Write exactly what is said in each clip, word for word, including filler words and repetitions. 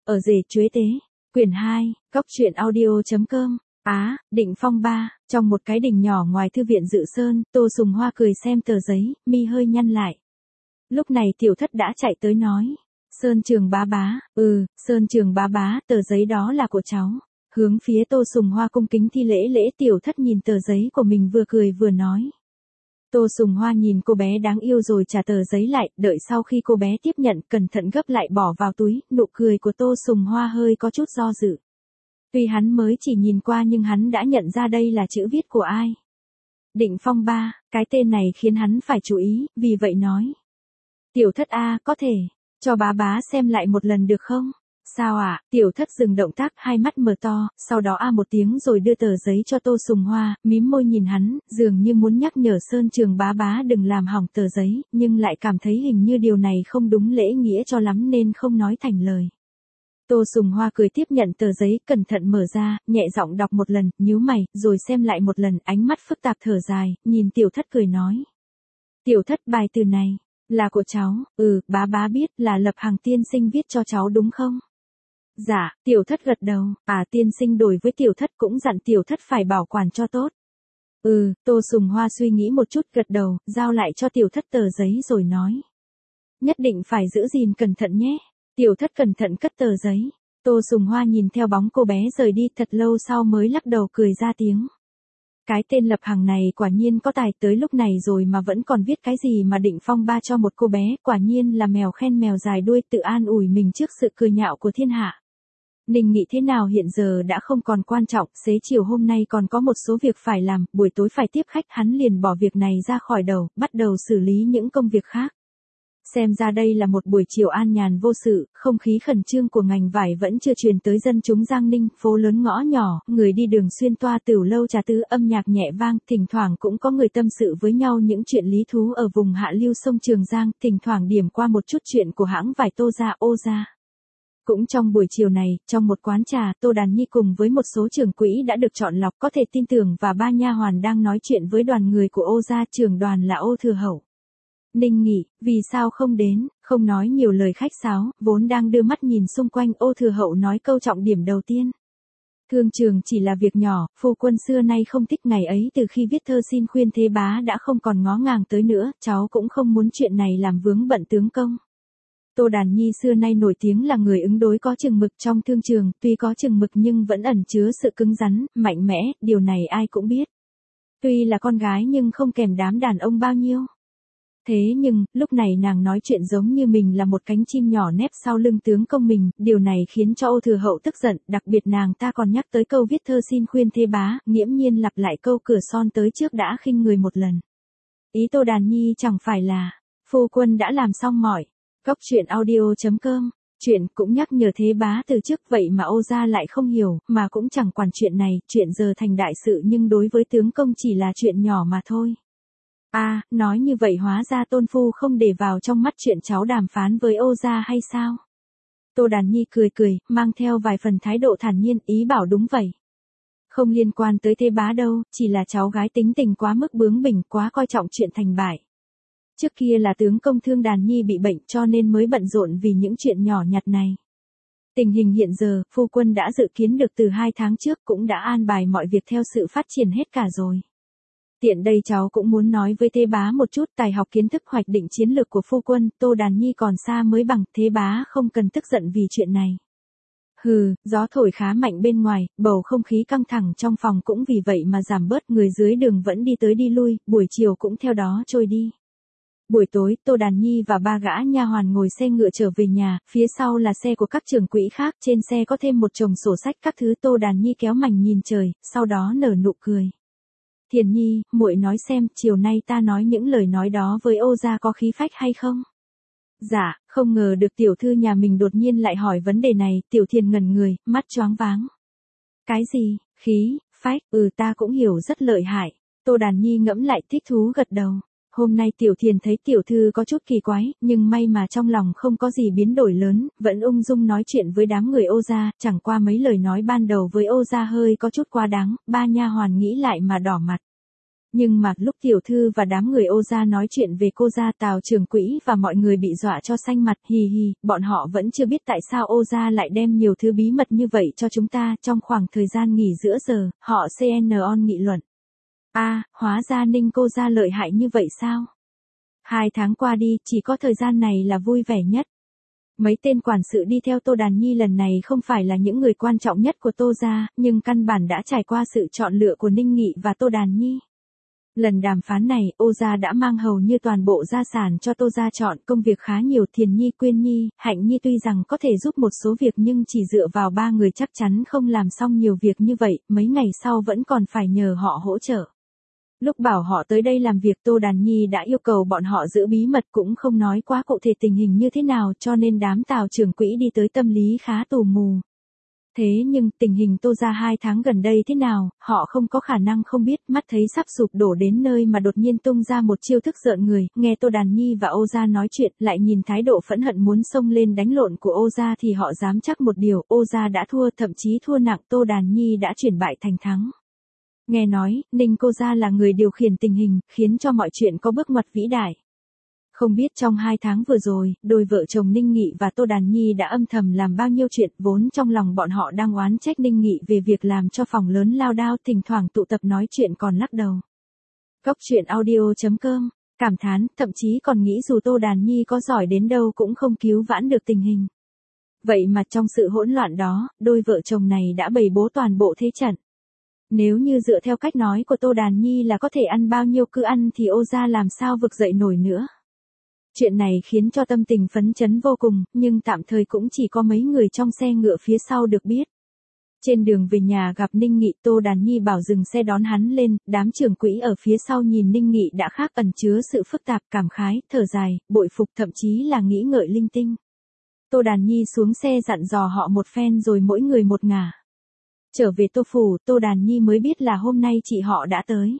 Ở rể chuế tế. Quyển hai, Cóc truyện audio.com. Á, Định Phong ba, trong một cái đình nhỏ ngoài thư viện Dự Sơn, Tô Sùng Hoa cười xem tờ giấy, mi hơi nhăn lại. Lúc này Tiểu Thất đã chạy tới nói. Sơn Trường bá bá, ừ, Sơn Trường bá bá, tờ giấy đó là của cháu. Hướng phía Tô Sùng Hoa cung kính thi lễ lễ. Tiểu Thất nhìn tờ giấy của mình vừa cười vừa nói. Tô Sùng Hoa nhìn cô bé đáng yêu rồi trả tờ giấy lại, đợi sau khi cô bé tiếp nhận cẩn thận gấp lại bỏ vào túi, nụ cười của Tô Sùng Hoa hơi có chút do dự. Tuy hắn mới chỉ nhìn qua nhưng hắn đã nhận ra đây là chữ viết của ai. Định Phong ba, cái tên này khiến hắn phải chú ý, vì vậy nói. Tiểu Thất a, có thể, cho bá bá xem lại một lần được không? Sao ạ? À? Tiểu Thất dừng động tác, hai mắt mở to, sau đó a một tiếng rồi đưa tờ giấy cho Tô Sùng Hoa, mím môi nhìn hắn, dường như muốn nhắc nhở Sơn Trường bá bá đừng làm hỏng tờ giấy, nhưng lại cảm thấy hình như điều này không đúng lễ nghĩa cho lắm nên không nói thành lời. Tô Sùng Hoa cười tiếp nhận tờ giấy, cẩn thận mở ra, nhẹ giọng đọc một lần, nhíu mày, rồi xem lại một lần, ánh mắt phức tạp thở dài, nhìn Tiểu Thất cười nói. Tiểu Thất, bài từ này, là của cháu, ừ, bá bá biết là Lập Hằng tiên sinh viết cho cháu đúng không? Dạ, Tiểu Thất gật đầu, à tiên sinh đổi với Tiểu Thất cũng dặn Tiểu Thất phải bảo quản cho tốt. Ừ, Tô Sùng Hoa suy nghĩ một chút gật đầu, giao lại cho Tiểu Thất tờ giấy rồi nói. Nhất định phải giữ gìn cẩn thận nhé. Tiểu Thất cẩn thận cất tờ giấy. Tô Sùng Hoa nhìn theo bóng cô bé rời đi thật lâu sau mới lắc đầu cười ra tiếng. Cái tên Lập Hằng này quả nhiên có tài, tới lúc này rồi mà vẫn còn viết cái gì mà Định Phong ba cho một cô bé, quả nhiên là mèo khen mèo dài đuôi, tự an ủi mình trước sự cười nhạo của thiên hạ. Ninh nghĩ thế nào hiện giờ đã không còn quan trọng, xế chiều hôm nay còn có một số việc phải làm, buổi tối phải tiếp khách, hắn liền bỏ việc này ra khỏi đầu, bắt đầu xử lý những công việc khác. Xem ra đây là một buổi chiều an nhàn vô sự, không khí khẩn trương của ngành vải vẫn chưa truyền tới dân chúng Giang Ninh, phố lớn ngõ nhỏ, người đi đường xuyên toa tửu lâu trà tứ, âm nhạc nhẹ vang, thỉnh thoảng cũng có người tâm sự với nhau những chuyện lý thú ở vùng hạ lưu sông Trường Giang, thỉnh thoảng điểm qua một chút chuyện của hãng vải Tô Gia, Ô Gia. Cũng trong buổi chiều này, trong một quán trà, Tô Đàn Nhi cùng với một số trưởng quỹ đã được chọn lọc có thể tin tưởng và ba nha hoàn đang nói chuyện với đoàn người của Ô Gia, trưởng đoàn là Ô Thừa Hậu. Ninh nghĩ, vì sao không đến, không nói nhiều lời khách sáo, vốn đang đưa mắt nhìn xung quanh, Ô Thừa Hậu nói câu trọng điểm đầu tiên. Thương trường chỉ là việc nhỏ, phu quân xưa nay không thích ngày ấy, từ khi viết thơ xin khuyên thế bá đã không còn ngó ngàng tới nữa, cháu cũng không muốn chuyện này làm vướng bận tướng công. Tô Đàn Nhi xưa nay nổi tiếng là người ứng đối có chừng mực trong thương trường, tuy có chừng mực nhưng vẫn ẩn chứa sự cứng rắn, mạnh mẽ, điều này ai cũng biết. Tuy là con gái nhưng không kèm đám đàn ông bao nhiêu. Thế nhưng, lúc này nàng nói chuyện giống như mình là một cánh chim nhỏ nép sau lưng tướng công mình, điều này khiến cho Ô Thừa Hậu tức giận, đặc biệt nàng ta còn nhắc tới câu viết thơ xin khuyên thế bá, nghiễm nhiên lặp lại câu cửa son tới trước đã khinh người một lần. Ý Tô Đàn Nhi chẳng phải là, phu quân đã làm xong mọi. Cóc truyện audio.com, chuyện cũng nhắc nhở thế bá từ trước vậy mà Ô Gia lại không hiểu, mà cũng chẳng quản chuyện này, chuyện giờ thành đại sự nhưng đối với tướng công chỉ là chuyện nhỏ mà thôi. À, nói như vậy hóa ra tôn phu không để vào trong mắt chuyện cháu đàm phán với Ô Gia hay sao? Tô Đàn Nhi cười cười, mang theo vài phần thái độ thản nhiên, ý bảo đúng vậy. Không liên quan tới thế bá đâu, chỉ là cháu gái tính tình quá mức bướng bỉnh, quá coi trọng chuyện thành bại. Trước kia là tướng công thương Đàn Nhi bị bệnh cho nên mới bận rộn vì những chuyện nhỏ nhặt này. Tình hình hiện giờ, phu quân đã dự kiến được từ hai tháng trước cũng đã an bài mọi việc theo sự phát triển hết cả rồi. Tiện đây cháu cũng muốn nói với thế bá một chút tài học kiến thức hoạch định chiến lược của phu quân, Tô Đàn Nhi còn xa mới bằng, thế bá không cần tức giận vì chuyện này. Hừ, gió thổi khá mạnh bên ngoài, bầu không khí căng thẳng trong phòng cũng vì vậy mà giảm bớt, người dưới đường vẫn đi tới đi lui, buổi chiều cũng theo đó trôi đi. Buổi tối, Tô Đàn Nhi và ba gã nha hoàn ngồi xe ngựa trở về nhà, phía sau là xe của các trưởng quỹ khác, trên xe có thêm một chồng sổ sách các thứ. Tô Đàn Nhi kéo mảnh nhìn trời, sau đó nở nụ cười. Thiền Nhi, muội nói xem, chiều nay ta nói những lời nói đó với Ô Gia có khí phách hay không? Dạ, không ngờ được tiểu thư nhà mình đột nhiên lại hỏi vấn đề này, Tiểu Thiền ngẩn người, mắt choáng váng. Cái gì, khí, phách, ừ ta cũng hiểu rất lợi hại. Tô Đàn Nhi ngẫm lại thích thú gật đầu. Hôm nay Tiểu Thiền thấy tiểu thư có chút kỳ quái, nhưng may mà trong lòng không có gì biến đổi lớn, vẫn ung dung nói chuyện với đám người Ô Gia, chẳng qua mấy lời nói ban đầu với Ô Gia hơi có chút quá đáng, ba nha hoàn nghĩ lại mà đỏ mặt. Nhưng mà lúc tiểu thư và đám người Ô gia nói chuyện về cô gia, Tào trưởng quỹ và mọi người bị dọa cho xanh mặt, hì hì, bọn họ vẫn chưa biết tại sao Ô gia lại đem nhiều thứ bí mật như vậy cho chúng ta. Trong khoảng thời gian nghỉ giữa giờ, họ xê en on nghị luận. A, à, hóa ra Ninh cô gia lợi hại như vậy sao? Hai tháng qua đi, chỉ có thời gian này là vui vẻ nhất. Mấy tên quản sự đi theo Tô Đàn Nhi lần này không phải là những người quan trọng nhất của Tô gia, nhưng căn bản đã trải qua sự chọn lựa của Ninh Nghị và Tô Đàn Nhi. Lần đàm phán này, Ô gia đã mang hầu như toàn bộ gia sản cho Tô gia chọn, công việc khá nhiều. Thiền Nhi, Quyên Nhi, Hạnh Nhi tuy rằng có thể giúp một số việc nhưng chỉ dựa vào ba người chắc chắn không làm xong nhiều việc như vậy, mấy ngày sau vẫn còn phải nhờ họ hỗ trợ. Lúc bảo họ tới đây làm việc, Tô Đàn Nhi đã yêu cầu bọn họ giữ bí mật, cũng không nói quá cụ thể tình hình như thế nào, cho nên đám Tào trưởng quỹ đi tới tâm lý khá tù mù. Thế nhưng tình hình Tô gia hai tháng gần đây thế nào, họ không có khả năng không biết. Mắt thấy sắp sụp đổ đến nơi mà đột nhiên tung ra một chiêu thức rợn người, nghe Tô Đàn Nhi và Ô gia nói chuyện, lại nhìn thái độ phẫn hận muốn xông lên đánh lộn của Ô gia thì họ dám chắc một điều, Ô gia đã thua, thậm chí thua nặng. Tô Đàn Nhi đã chuyển bại thành thắng. Nghe nói, Ninh cô gia là người điều khiển tình hình, khiến cho mọi chuyện có bước ngoặt vĩ đại. Không biết trong hai tháng vừa rồi, đôi vợ chồng Ninh Nghị và Tô Đàn Nhi đã âm thầm làm bao nhiêu chuyện, vốn trong lòng bọn họ đang oán trách Ninh Nghị về việc làm cho phòng lớn lao đao, thỉnh thoảng tụ tập nói chuyện còn lắc đầu. Cốc truyện audio chấm com, cảm thán, thậm chí còn nghĩ dù Tô Đàn Nhi có giỏi đến đâu cũng không cứu vãn được tình hình. Vậy mà trong sự hỗn loạn đó, đôi vợ chồng này đã bày bố toàn bộ thế trận. Nếu như dựa theo cách nói của Tô Đàn Nhi là có thể ăn bao nhiêu cứ ăn thì Ô gia làm sao vực dậy nổi nữa. Chuyện này khiến cho tâm tình phấn chấn vô cùng, nhưng tạm thời cũng chỉ có mấy người trong xe ngựa phía sau được biết. Trên đường về nhà gặp Ninh Nghị, Tô Đàn Nhi bảo dừng xe đón hắn lên, đám trưởng quỹ ở phía sau nhìn Ninh Nghị đã khác, ẩn chứa sự phức tạp, cảm khái, thở dài, bội phục, thậm chí là nghĩ ngợi linh tinh. Tô Đàn Nhi xuống xe dặn dò họ một phen rồi mỗi người một ngả. Trở về Tô phủ, Tô Đàn Nhi mới biết là hôm nay chị họ đã tới.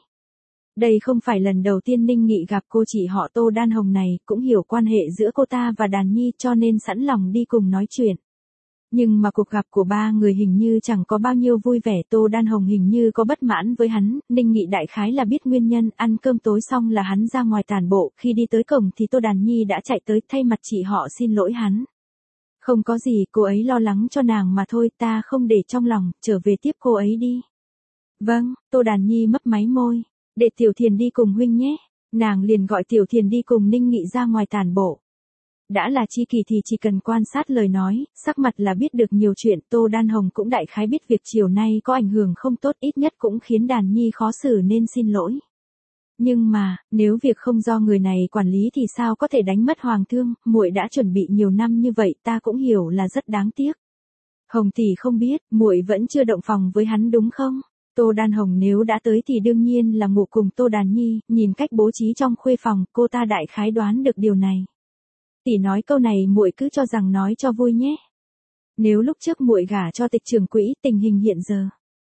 Đây không phải lần đầu tiên Ninh Nghị gặp cô chị họ Tô Đan Hồng này, cũng hiểu quan hệ giữa cô ta và Đàn Nhi cho nên sẵn lòng đi cùng nói chuyện. Nhưng mà cuộc gặp của ba người hình như chẳng có bao nhiêu vui vẻ. Tô Đan Hồng hình như có bất mãn với hắn, Ninh Nghị đại khái là biết nguyên nhân. Ăn cơm tối xong là hắn ra ngoài tản bộ, khi đi tới cổng thì Tô Đàn Nhi đã chạy tới thay mặt chị họ xin lỗi hắn. Không có gì, cô ấy lo lắng cho nàng mà thôi, ta không để trong lòng, trở về tiếp cô ấy đi. Vâng, Tô Đàn Nhi mấp máy môi, để Tiểu Thiền đi cùng huynh nhé. Nàng liền gọi Tiểu Thiền đi cùng Ninh Nghị ra ngoài tản bộ. Đã là tri kỷ thì chỉ cần quan sát lời nói, sắc mặt là biết được nhiều chuyện. Tô Đan Hồng cũng đại khái biết việc chiều nay có ảnh hưởng không tốt, ít nhất cũng khiến Đàn Nhi khó xử nên xin lỗi. Nhưng mà, nếu việc không do người này quản lý thì sao có thể đánh mất Hoàng Thương, muội đã chuẩn bị nhiều năm như vậy, ta cũng hiểu là rất đáng tiếc. Hồng tỷ không biết, muội vẫn chưa động phòng với hắn đúng không? Tô Đan Hồng nếu đã tới thì đương nhiên là ngủ cùng Tô Đàn Nhi, nhìn cách bố trí trong khuê phòng, cô ta đại khái đoán được điều này. Tỷ nói câu này muội cứ cho rằng nói cho vui nhé. Nếu lúc trước muội gả cho Tịch trưởng quỹ, tình hình hiện giờ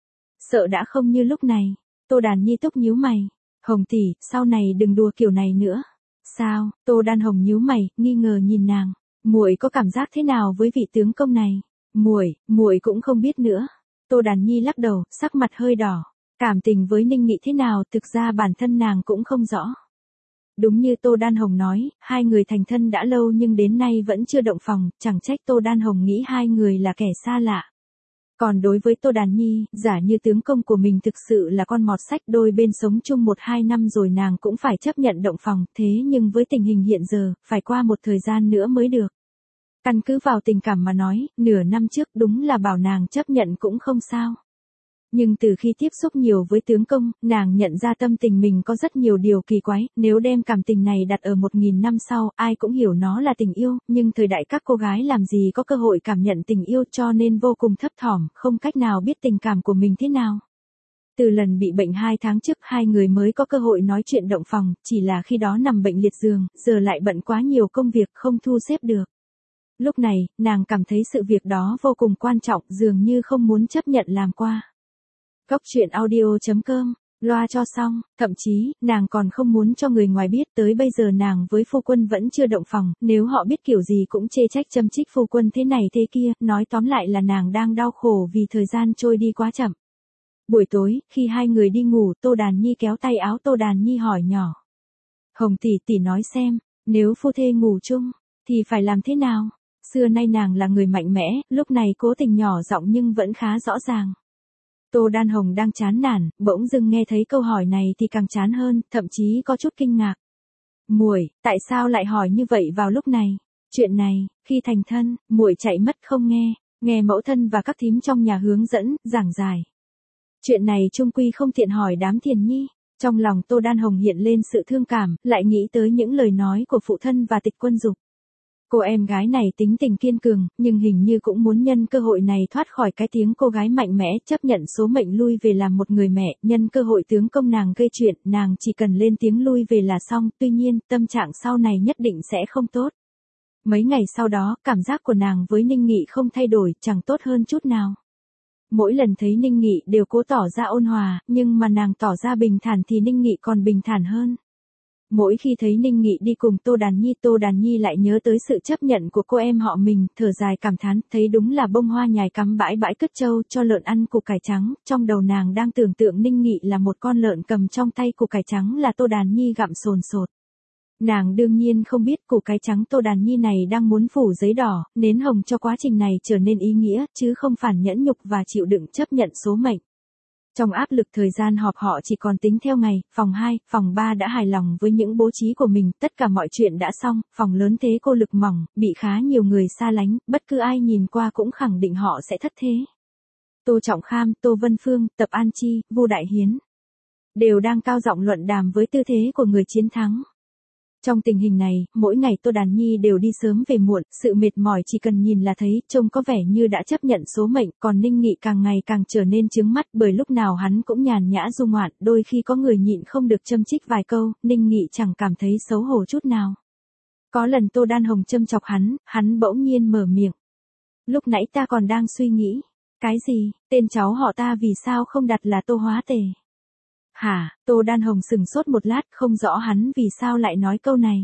sợ đã không như lúc này. Tô Đàn Nhi túc nhíu mày. Hồng tỷ, sau này đừng đùa kiểu này nữa. Sao? Tô Đan Hồng nhíu mày, nghi ngờ nhìn nàng. Muội có cảm giác thế nào với vị tướng công này? Muội, muội cũng không biết nữa. Tô Đàn Nhi lắc đầu, sắc mặt hơi đỏ. Cảm tình với Ninh Nghị thế nào, thực ra bản thân nàng cũng không rõ. Đúng như Tô Đan Hồng nói, hai người thành thân đã lâu nhưng đến nay vẫn chưa động phòng, chẳng trách Tô Đan Hồng nghĩ hai người là kẻ xa lạ. Còn đối với Tô Đàn Nhi, giả như tướng công của mình thực sự là con mọt sách, đôi bên sống chung một hai năm rồi nàng cũng phải chấp nhận động phòng, thế nhưng với tình hình hiện giờ, phải qua một thời gian nữa mới được. Căn cứ vào tình cảm mà nói, nửa năm trước đúng là bảo nàng chấp nhận cũng không sao. Nhưng từ khi tiếp xúc nhiều với tướng công, nàng nhận ra tâm tình mình có rất nhiều điều kỳ quái, nếu đem cảm tình này đặt ở một nghìn năm sau, ai cũng hiểu nó là tình yêu, nhưng thời đại các cô gái làm gì có cơ hội cảm nhận tình yêu cho nên vô cùng thấp thỏm, không cách nào biết tình cảm của mình thế nào. Từ lần bị bệnh hai tháng trước hai người mới có cơ hội nói chuyện động phòng, chỉ là khi đó nằm bệnh liệt giường, giờ lại bận quá nhiều công việc không thu xếp được. Lúc này, nàng cảm thấy sự việc đó vô cùng quan trọng, dường như không muốn chấp nhận làm qua. Cốc truyện audio chấm com, loa cho xong, thậm chí, nàng còn không muốn cho người ngoài biết, tới bây giờ nàng với phu quân vẫn chưa động phòng, nếu họ biết kiểu gì cũng chê trách châm chích phu quân thế này thế kia, nói tóm lại là nàng đang đau khổ vì thời gian trôi đi quá chậm. Buổi tối, khi hai người đi ngủ, Tô Đàn Nhi kéo tay áo Tô Đàn Nhi hỏi nhỏ. Hồng tỷ tỷ nói xem, nếu phu thê ngủ chung, thì phải làm thế nào? Xưa nay nàng là người mạnh mẽ, lúc này cố tình nhỏ giọng nhưng vẫn khá rõ ràng. Tô Đan Hồng đang chán nản, bỗng dưng nghe thấy câu hỏi này thì càng chán hơn, thậm chí có chút kinh ngạc. Muội, tại sao lại hỏi như vậy vào lúc này? Chuyện này, khi thành thân, muội chạy mất không nghe, nghe mẫu thân và các thím trong nhà hướng dẫn, giảng giải. Chuyện này chung quy không tiện hỏi đám Thiền Nhi. Trong lòng Tô Đan Hồng hiện lên sự thương cảm, lại nghĩ tới những lời nói của phụ thân và Tịch Quân Dục. Cô em gái này tính tình kiên cường, nhưng hình như cũng muốn nhân cơ hội này thoát khỏi cái tiếng cô gái mạnh mẽ, chấp nhận số mệnh lui về làm một người mẹ, nhân cơ hội tướng công nàng gây chuyện, nàng chỉ cần lên tiếng lui về là xong, tuy nhiên, tâm trạng sau này nhất định sẽ không tốt. Mấy ngày sau đó, cảm giác của nàng với Ninh Nghị không thay đổi, chẳng tốt hơn chút nào. Mỗi lần thấy Ninh Nghị đều cố tỏ ra ôn hòa, nhưng mà nàng tỏ ra bình thản thì Ninh Nghị còn bình thản hơn. Mỗi khi thấy Ninh Nghị đi cùng Tô Đàn Nhi, Tô Đàn Nhi lại nhớ tới sự chấp nhận của cô em họ mình, thở dài cảm thán, thấy đúng là bông hoa nhài cắm bãi bãi cứt trâu cho lợn ăn củ cải trắng, trong đầu nàng đang tưởng tượng Ninh Nghị là một con lợn cầm trong tay củ cải trắng là Tô Đàn Nhi gặm sồn sột. Nàng đương nhiên không biết củ cải trắng Tô Đàn Nhi này đang muốn phủ giấy đỏ, nến hồng cho quá trình này trở nên ý nghĩa, chứ không phản nhẫn nhục và chịu đựng chấp nhận số mệnh. Trong áp lực thời gian họp họ chỉ còn tính theo ngày, phòng hai, phòng ba đã hài lòng với những bố trí của mình, tất cả mọi chuyện đã xong, phòng lớn thế cô lực mỏng, bị khá nhiều người xa lánh, bất cứ ai nhìn qua cũng khẳng định họ sẽ thất thế. Tô Trọng Kham, Tô Vân Phương, Tập An Chi, Vu Đại Hiến đều đang cao giọng luận đàm với tư thế của người chiến thắng. Trong tình hình này, mỗi ngày Tô Đàn Nhi đều đi sớm về muộn, sự mệt mỏi chỉ cần nhìn là thấy, trông có vẻ như đã chấp nhận số mệnh, còn Ninh Nghị càng ngày càng trở nên chướng mắt bởi lúc nào hắn cũng nhàn nhã du ngoạn, đôi khi có người nhịn không được châm chích vài câu, Ninh Nghị chẳng cảm thấy xấu hổ chút nào. Có lần Tô Đan Hồng châm chọc hắn, hắn bỗng nhiên mở miệng. Lúc nãy ta còn đang suy nghĩ, cái gì, tên cháu họ ta vì sao không đặt là Tô Hóa Tề? Hả, Tô Đan Hồng sừng sốt một lát, không rõ hắn vì sao lại nói câu này.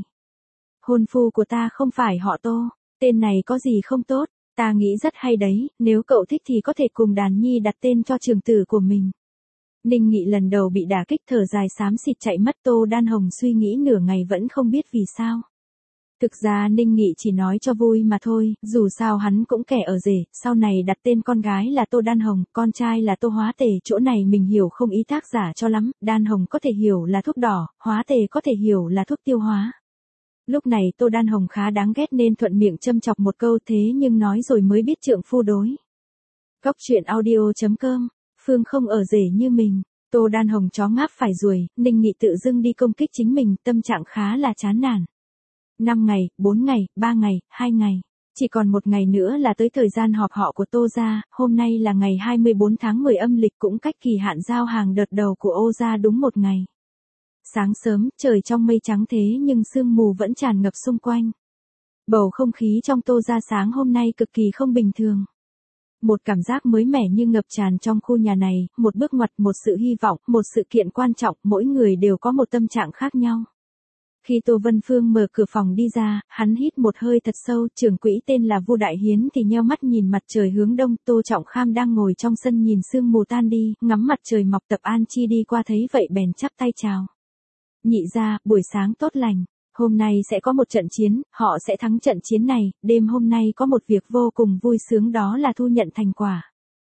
Hôn phu của ta không phải họ Tô, tên này có gì không tốt, ta nghĩ rất hay đấy, nếu cậu thích thì có thể cùng Đàn Nhi đặt tên cho trường tử của mình. Ninh Nghị lần đầu bị đả kích thở dài xám xịt chạy mất. Tô Đan Hồng suy nghĩ nửa ngày vẫn không biết vì sao. Thực ra Ninh Nghị chỉ nói cho vui mà thôi, dù sao hắn cũng kẻ ở rể, sau này đặt tên con gái là Tô Đan Hồng, con trai là Tô Hóa Tề, chỗ này mình hiểu không ý tác giả cho lắm, Đan Hồng có thể hiểu là thuốc đỏ, Hóa Tề có thể hiểu là thuốc tiêu hóa. Lúc này Tô Đan Hồng khá đáng ghét nên thuận miệng châm chọc một câu, thế nhưng nói rồi mới biết trượng phu đối. Góc truyện audio chấm com, Phương không ở rể như mình. Tô Đan Hồng chó ngáp phải ruồi, Ninh Nghị tự dưng đi công kích chính mình, tâm trạng khá là chán nản. năm ngày, bốn ngày, ba ngày, hai ngày. Chỉ còn một ngày nữa là tới thời gian họp họ của Tô gia, hôm nay là ngày hai mươi bốn tháng mười âm lịch, cũng cách kỳ hạn giao hàng đợt đầu của Ô gia đúng một ngày. Sáng sớm, trời trong mây trắng thế nhưng sương mù vẫn tràn ngập xung quanh. Bầu không khí trong Tô gia sáng hôm nay cực kỳ không bình thường. Một cảm giác mới mẻ như ngập tràn trong khu nhà này, một bước ngoặt, một sự hy vọng, một sự kiện quan trọng, mỗi người đều có một tâm trạng khác nhau. Khi Tô Vân Phương mở cửa phòng đi ra, hắn hít một hơi thật sâu, trưởng quỹ tên là Vu Đại Hiến thì nheo mắt nhìn mặt trời hướng đông. Tô Trọng Kham đang ngồi trong sân nhìn sương mù tan đi, ngắm mặt trời mọc. Tập An Chi đi qua thấy vậy bèn chắp tay chào. Nhị gia, buổi sáng tốt lành, hôm nay sẽ có một trận chiến, họ sẽ thắng trận chiến này, đêm hôm nay có một việc vô cùng vui sướng, đó là thu nhận thành quả.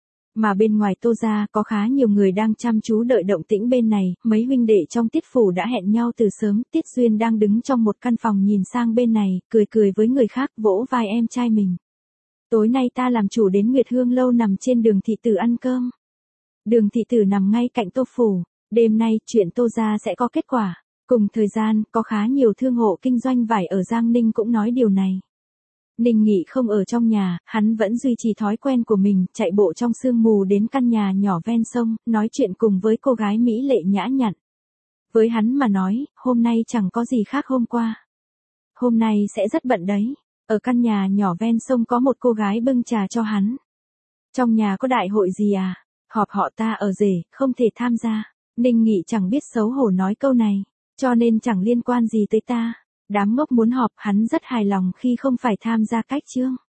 Mà bên ngoài Tô gia có khá nhiều người đang chăm chú đợi động tĩnh bên này, mấy huynh đệ trong Tiết phủ đã hẹn nhau từ sớm. Tiết Duyên đang đứng trong một căn phòng nhìn sang bên này, cười cười với người khác, vỗ vai em trai mình. Tối nay ta làm chủ đến Nguyệt Hương lâu nằm trên đường thị tử ăn cơm. Đường thị tử nằm ngay cạnh Tô phủ, đêm nay chuyện Tô gia sẽ có kết quả. Cùng thời gian, có khá nhiều thương hộ kinh doanh vải ở Giang Ninh cũng nói điều này. Ninh Nghị không ở trong nhà, hắn vẫn duy trì thói quen của mình, chạy bộ trong sương mù đến căn nhà nhỏ ven sông, nói chuyện cùng với cô gái mỹ lệ nhã nhặn. Với hắn mà nói, hôm nay chẳng có gì khác hôm qua. Hôm nay sẽ rất bận đấy. Ở căn nhà nhỏ ven sông có một cô gái bưng trà cho hắn. Trong nhà có đại hội gì à? Họp họ ta ở rể, không thể tham gia. Ninh Nghị chẳng biết xấu hổ nói câu này, cho nên chẳng liên quan gì tới ta. Đám ngốc muốn họp, hắn rất hài lòng khi không phải tham gia cách chương.